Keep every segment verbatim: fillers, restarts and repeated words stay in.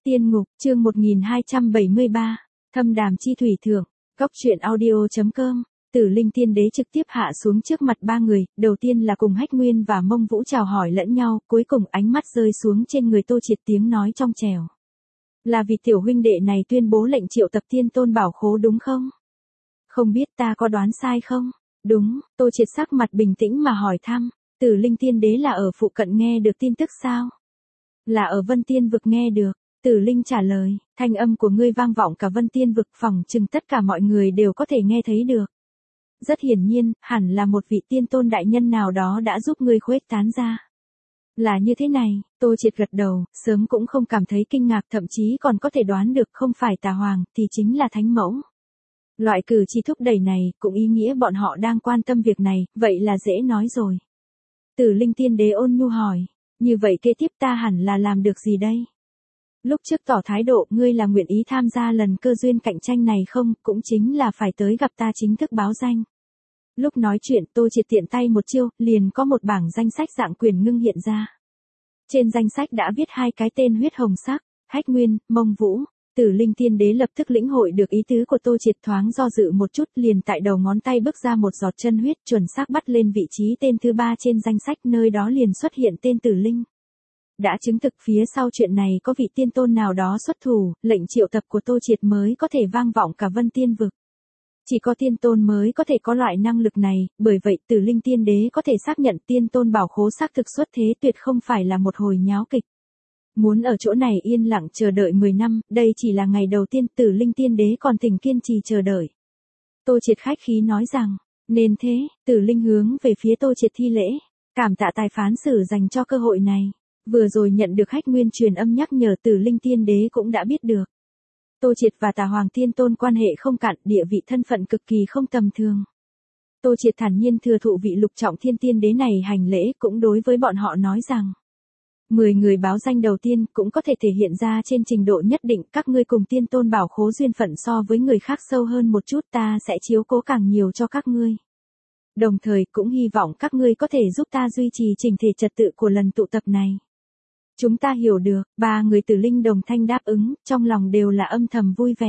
Tiên ngục, chương một nghìn hai trăm bảy mươi ba, thâm đàm chi thủy thượng, góc truyện audio.com. Tử Linh Tiên Đế trực tiếp hạ xuống trước mặt ba người, đầu tiên là cùng Hách Nguyên và Mông Vũ chào hỏi lẫn nhau, cuối cùng ánh mắt rơi xuống trên người Tô Triệt, tiếng nói trong trẻo. Là vì tiểu huynh đệ này tuyên bố lệnh triệu tập tiên tôn bảo khố đúng không? Không biết ta có đoán sai không? Đúng, Tô Triệt sắc mặt bình tĩnh mà hỏi thăm, Tử Linh Tiên Đế là ở phụ cận nghe được tin tức sao? Là ở Vân Tiên vực nghe được. Tử Linh trả lời, thanh âm của ngươi vang vọng cả Vân Tiên vực, phỏng chừng tất cả mọi người đều có thể nghe thấy được. Rất hiển nhiên, hẳn là một vị tiên tôn đại nhân nào đó đã giúp ngươi khuếch tán ra. Là như thế này, Tô Triệt gật đầu, sớm cũng không cảm thấy kinh ngạc, thậm chí còn có thể đoán được không phải Tà Hoàng thì chính là Thánh Mẫu. Loại cử chỉ thúc đẩy này cũng ý nghĩa bọn họ đang quan tâm việc này, vậy là dễ nói rồi. Tử Linh Tiên Đế ôn nhu hỏi, như vậy kế tiếp ta hẳn là làm được gì đây? Lúc trước tỏ thái độ ngươi là nguyện ý tham gia lần cơ duyên cạnh tranh này không, cũng chính là phải tới gặp ta chính thức báo danh. Lúc nói chuyện Tô Triệt tiện tay một chiêu, liền có một bảng danh sách dạng quyền ngưng hiện ra. Trên danh sách đã viết hai cái tên huyết hồng sắc, Hách Nguyên, Mông Vũ. Tử Linh Tiên Đế lập tức lĩnh hội được ý tứ của Tô Triệt, thoáng do dự một chút, liền tại đầu ngón tay bước ra một giọt chân huyết, chuẩn xác bắt lên vị trí tên thứ ba trên danh sách, nơi đó liền xuất hiện tên Tử Linh. Đã chứng thực phía sau chuyện này có vị tiên tôn nào đó xuất thủ, lệnh triệu tập của Tô Triệt mới có thể vang vọng cả Vân Tiên vực. Chỉ có tiên tôn mới có thể có loại năng lực này, bởi vậy Tử Linh Tiên Đế có thể xác nhận tiên tôn bảo khố xác thực xuất thế, tuyệt không phải là một hồi nháo kịch. Muốn ở chỗ này yên lặng chờ đợi mười năm, đây chỉ là ngày đầu tiên, Tử Linh Tiên Đế còn tình kiên trì chờ đợi. Tô Triệt khách khí nói rằng, nên thế, Tử Linh hướng về phía Tô Triệt thi lễ, cảm tạ tài phán xử dành cho cơ hội này. Vừa rồi nhận được Hách Nguyên truyền âm nhắc nhở, Tử Linh Tiên Đế cũng đã biết được. Tô Triệt và Tà Hoàng Tiên Tôn quan hệ không cạn, địa vị thân phận cực kỳ không tầm thường. Tô Triệt thản nhiên thừa thụ vị Lục Trọng Thiên Tiên Đế này hành lễ, cũng đối với bọn họ nói rằng, mười người báo danh đầu tiên cũng có thể thể hiện ra trên trình độ nhất định, các ngươi cùng Tiên Tôn bảo khố duyên phận so với người khác sâu hơn một chút, ta sẽ chiếu cố càng nhiều cho các ngươi. Đồng thời cũng hy vọng các ngươi có thể giúp ta duy trì chỉnh thể trật tự của lần tụ tập này. Chúng ta hiểu được, ba người Tử Linh đồng thanh đáp ứng, trong lòng đều là âm thầm vui vẻ.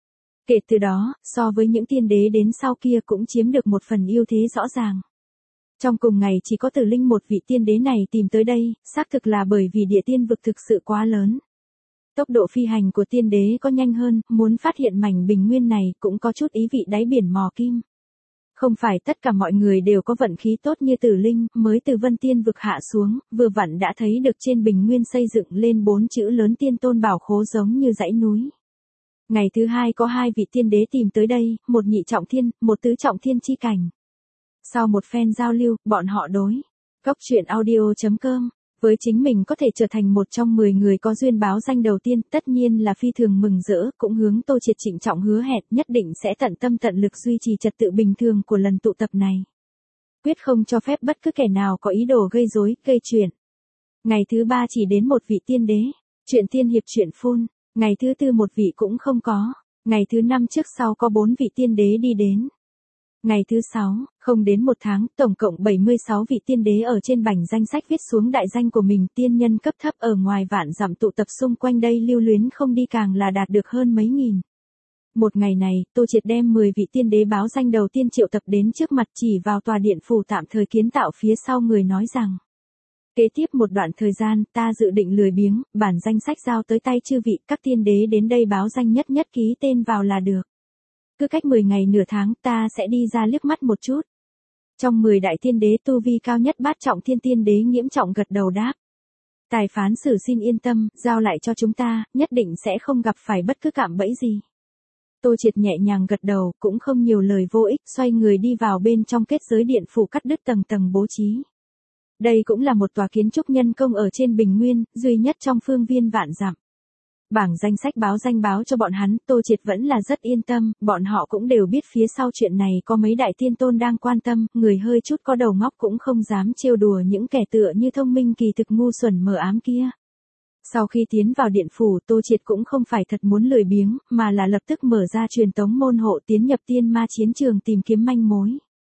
Kể từ đó, so với những tiên đế đến sau kia cũng chiếm được một phần ưu thế rõ ràng. Trong cùng ngày chỉ có Tử Linh một vị tiên đế này tìm tới đây, xác thực là bởi vì địa tiên vực thực sự quá lớn. Tốc độ phi hành của tiên đế có nhanh hơn, muốn phát hiện mảnh bình nguyên này cũng có chút ý vị đáy biển mò kim. Không phải tất cả mọi người đều có vận khí tốt như Tử Linh, mới từ Vân Tiên vực hạ xuống, vừa vặn đã thấy được trên bình nguyên xây dựng lên bốn chữ lớn tiên tôn bảo khố giống như dãy núi. Ngày thứ hai có hai vị tiên đế tìm tới đây, một nhị trọng thiên, một tứ trọng thiên chi cảnh. Sau một phen giao lưu, bọn họ đối. Góc truyện audio.com. Với chính mình có thể trở thành một trong mười người có duyên báo danh đầu tiên, tất nhiên là phi thường mừng rỡ, cũng hướng Tô Triệt trịnh trọng hứa hẹn nhất định sẽ tận tâm tận lực duy trì trật tự bình thường của lần tụ tập này. Quyết không cho phép bất cứ kẻ nào có ý đồ gây rối, gây chuyện. Ngày thứ ba chỉ đến một vị tiên đế, chuyện tiên hiệp chuyện phun, ngày thứ tư một vị cũng không có, ngày thứ năm trước sau có bốn vị tiên đế đi đến. Ngày thứ sáu, không đến một tháng, tổng cộng bảy mươi sáu vị tiên đế ở trên bảng danh sách viết xuống đại danh của mình, tiên nhân cấp thấp ở ngoài vạn dặm tụ tập xung quanh đây lưu luyến không đi, càng là đạt được hơn mấy nghìn. Một ngày này, Tô Triệt đem mười vị tiên đế báo danh đầu tiên triệu tập đến trước mặt, chỉ vào tòa điện phủ tạm thời kiến tạo phía sau người nói rằng, kế tiếp một đoạn thời gian, ta dự định lười biếng, bản danh sách giao tới tay chư vị, các tiên đế đến đây báo danh nhất nhất ký tên vào là được. Cứ cách mười ngày nửa tháng, ta sẽ đi ra liếc mắt một chút. Trong mười đại tiên đế tu vi cao nhất bát trọng thiên tiên đế Nghiễm Trọng gật đầu đáp. Tài phán xử xin yên tâm, giao lại cho chúng ta, nhất định sẽ không gặp phải bất cứ cạm bẫy gì. Tô Triệt nhẹ nhàng gật đầu, cũng không nhiều lời vô ích, xoay người đi vào bên trong kết giới điện phủ, cắt đứt tầng tầng bố trí. Đây cũng là một tòa kiến trúc nhân công ở trên bình nguyên, duy nhất trong phương viên vạn dặm. Bảng danh sách báo danh báo cho bọn hắn, Tô Triệt vẫn là rất yên tâm, bọn họ cũng đều biết phía sau chuyện này có mấy đại tiên tôn đang quan tâm, người hơi chút có đầu ngóc cũng không dám trêu đùa những kẻ tựa như thông minh kỳ thực ngu xuẩn mờ ám kia. Sau khi tiến vào điện phủ, Tô Triệt cũng không phải thật muốn lười biếng, mà là lập tức mở ra truyền tống môn hộ tiến nhập tiên ma chiến trường tìm kiếm manh mối.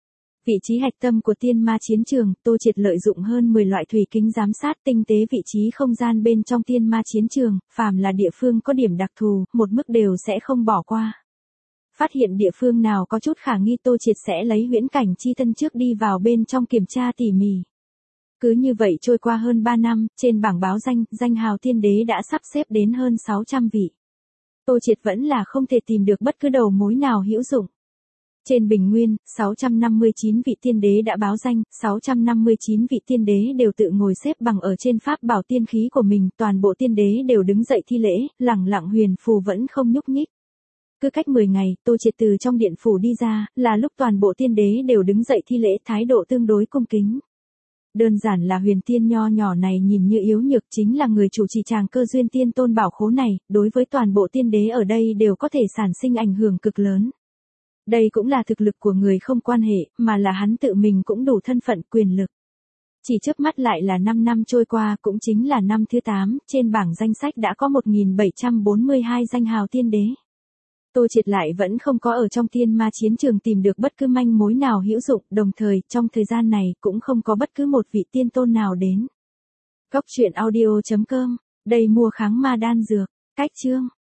Vị trí hạch tâm của tiên ma chiến trường, Tô Triệt lợi dụng hơn mười loại thủy kính giám sát tinh tế vị trí không gian bên trong tiên ma chiến trường, phàm là địa phương có điểm đặc thù, một mức đều sẽ không bỏ qua. Phát hiện địa phương nào có chút khả nghi Tô Triệt sẽ lấy huyễn cảnh chi thân trước đi vào bên trong kiểm tra tỉ mỉ. Cứ như vậy trôi qua hơn ba năm, trên bảng báo danh, danh hào tiên đế đã sắp xếp đến hơn sáu trăm vị. Tô Triệt vẫn là không thể tìm được bất cứ đầu mối nào hữu dụng. Trên bình nguyên, sáu trăm năm mươi chín vị tiên đế đã báo danh, sáu trăm năm mươi chín vị tiên đế đều tự ngồi xếp bằng ở trên pháp bảo tiên khí của mình, toàn bộ tiên đế đều đứng dậy thi lễ, lẳng lặng huyền phù vẫn không nhúc nhích. Cứ cách mười ngày, Tô Triệt từ trong điện phủ đi ra, là lúc toàn bộ tiên đế đều đứng dậy thi lễ, thái độ tương đối cung kính. Đơn giản là huyền tiên nho nhỏ này nhìn như yếu nhược chính là người chủ trì tràng cơ duyên tiên tôn bảo khố này, đối với toàn bộ tiên đế ở đây đều có thể sản sinh ảnh hưởng cực lớn. Đây cũng là thực lực của người không quan hệ, mà là hắn tự mình cũng đủ thân phận quyền lực. Chỉ chớp mắt lại là năm năm trôi qua, cũng chính là năm thứ tám, trên bảng danh sách đã có một nghìn bảy trăm bốn mươi hai danh hào tiên đế. Tô Triệt lại vẫn không có ở trong tiên ma chiến trường tìm được bất cứ manh mối nào hữu dụng, đồng thời, trong thời gian này cũng không có bất cứ một vị tiên tôn nào đến. Cốc truyện audio chấm com, đây mua kháng ma đan dược, cách chương.